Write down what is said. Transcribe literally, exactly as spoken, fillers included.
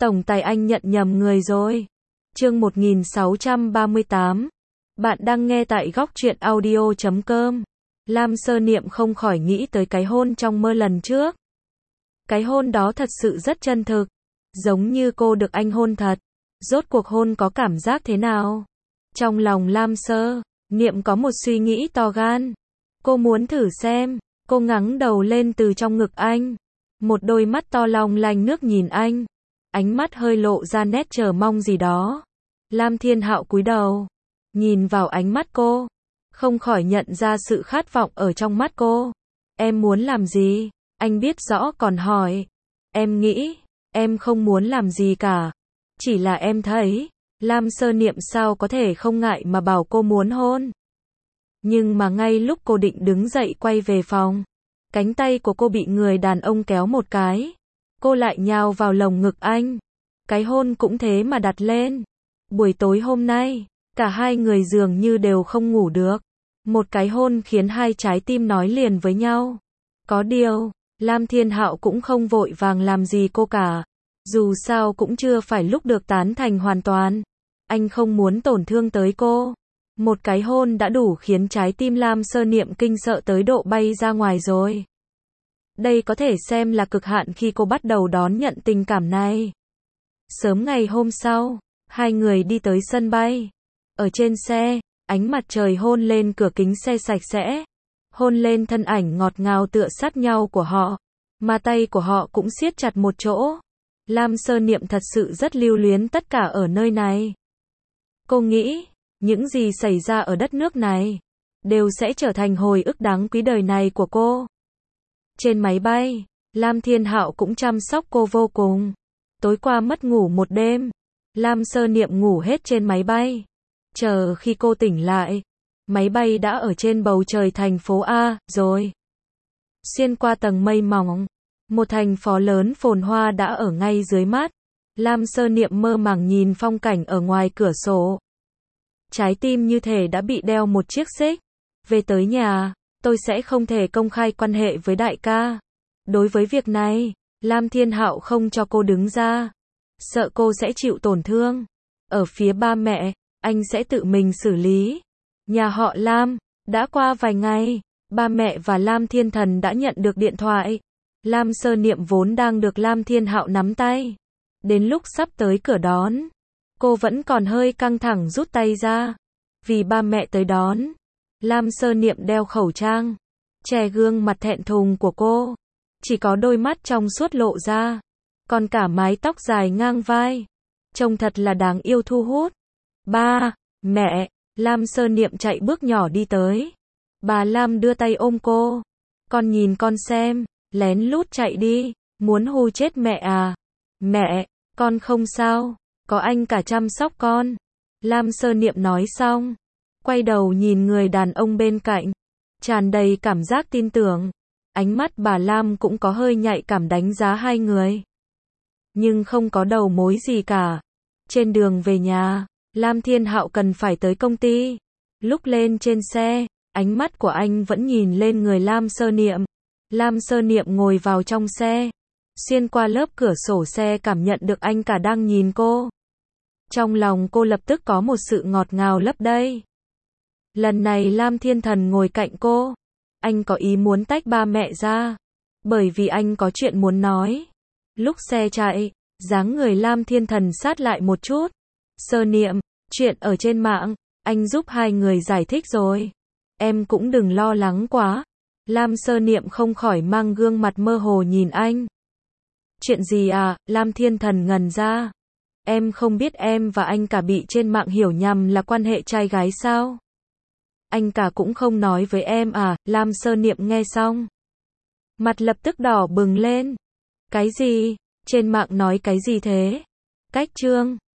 Tổng tài anh nhận nhầm người rồi. Chương một nghìn sáu trăm ba mươi tám. Bạn đang nghe tại góc truyện audio chấm com. Lam Sơ Niệm không khỏi nghĩ tới cái hôn trong mơ lần trước. Cái hôn đó thật sự rất chân thực, giống như cô được anh hôn thật. Rốt cuộc hôn có cảm giác thế nào? Trong lòng Lam Sơ Niệm có một suy nghĩ to gan. Cô muốn thử xem. Cô ngẩng đầu lên từ trong ngực anh. Một đôi mắt to long lanh nước nhìn anh. Ánh mắt hơi lộ ra nét chờ mong gì đó. Lam Thiên Hạo cúi đầu, nhìn vào ánh mắt cô, không khỏi nhận ra sự khát vọng ở trong mắt cô. Em muốn làm gì? Anh biết rõ còn hỏi. Em nghĩ, em không muốn làm gì cả. Chỉ là em thấy, Lam Sơ Niệm sao có thể không ngại mà bảo cô muốn hôn. Nhưng mà ngay lúc cô định đứng dậy quay về phòng, cánh tay của cô bị người đàn ông kéo một cái. Cô lại nhào vào lồng ngực anh. Cái hôn cũng thế mà đặt lên. Buổi tối hôm nay, cả hai người dường như đều không ngủ được. Một cái hôn khiến hai trái tim nói liền với nhau. Có điều, Lam Thiên Hạo cũng không vội vàng làm gì cô cả. Dù sao cũng chưa phải lúc được tán thành hoàn toàn. Anh không muốn tổn thương tới cô. Một cái hôn đã đủ khiến trái tim Lam Sơ Niệm kinh sợ tới độ bay ra ngoài rồi. Đây có thể xem là cực hạn khi cô bắt đầu đón nhận tình cảm này. Sớm ngày hôm sau, hai người đi tới sân bay. Ở trên xe, ánh mặt trời hôn lên cửa kính xe sạch sẽ. Hôn lên thân ảnh ngọt ngào tựa sát nhau của họ. Mà tay của họ cũng siết chặt một chỗ. Lam Sơ Niệm thật sự rất lưu luyến tất cả ở nơi này. Cô nghĩ, những gì xảy ra ở đất nước này, đều sẽ trở thành hồi ức đáng quý đời này của cô. Trên máy bay, Lam Thiên Hạo cũng chăm sóc cô vô cùng. Tối qua mất ngủ một đêm, Lam Sơ Niệm ngủ hết trên máy bay. Chờ khi cô tỉnh lại, máy bay đã ở trên bầu trời thành phố A rồi. Xuyên qua tầng mây mỏng, một thành phố lớn phồn hoa đã ở ngay dưới mắt. Lam Sơ Niệm mơ màng nhìn phong cảnh ở ngoài cửa sổ. Trái tim như thể đã bị đeo một chiếc xích. Về tới nhà, tôi sẽ không thể công khai quan hệ với đại ca. Đối với việc này, Lam Thiên Hạo không cho cô đứng ra. Sợ cô sẽ chịu tổn thương. Ở phía ba mẹ, anh sẽ tự mình xử lý. Nhà họ Lam, đã qua vài ngày, ba mẹ và Lam Thiên Thần đã nhận được điện thoại. Lam Sơ Niệm vốn đang được Lam Thiên Hạo nắm tay. Đến lúc sắp tới cửa đón, cô vẫn còn hơi căng thẳng rút tay ra. Vì ba mẹ tới đón, Lam Sơ Niệm đeo khẩu trang, che gương mặt thẹn thùng của cô. Chỉ có đôi mắt trong suốt lộ ra, còn cả mái tóc dài ngang vai. Trông thật là đáng yêu thu hút. Ba, mẹ, Lam Sơ Niệm chạy bước nhỏ đi tới. Bà Lam đưa tay ôm cô. Con nhìn con xem, lén lút chạy đi, muốn hù chết mẹ à? Mẹ, con không sao, có anh cả chăm sóc con. Lam Sơ Niệm nói xong, quay đầu nhìn người đàn ông bên cạnh, tràn đầy cảm giác tin tưởng. Ánh mắt bà Lam cũng có hơi nhạy cảm đánh giá hai người. Nhưng không có đầu mối gì cả. Trên đường về nhà, Lam Thiên Hạo cần phải tới công ty. Lúc lên trên xe, ánh mắt của anh vẫn nhìn lên người Lam Sơ Niệm. Lam Sơ Niệm ngồi vào trong xe. Xuyên qua lớp cửa sổ xe cảm nhận được anh cả đang nhìn cô. Trong lòng cô lập tức có một sự ngọt ngào lấp đầy. Lần này Lam Thiên Thần ngồi cạnh cô. Anh có ý muốn tách ba mẹ ra. Bởi vì anh có chuyện muốn nói. Lúc xe chạy, dáng người Lam Thiên Thần sát lại một chút. Sơ Niệm, chuyện ở trên mạng, anh giúp hai người giải thích rồi. Em cũng đừng lo lắng quá. Lam Sơ Niệm không khỏi mang gương mặt mơ hồ nhìn anh. Chuyện gì à? Lam Thiên Thần ngần ra. Em không biết em và anh cả bị trên mạng hiểu nhầm là quan hệ trai gái sao? Anh cả cũng không nói với em à? Lam Sơ Niệm nghe xong, mặt lập tức đỏ bừng lên. Cái gì? Trên mạng nói cái gì thế? Cách chương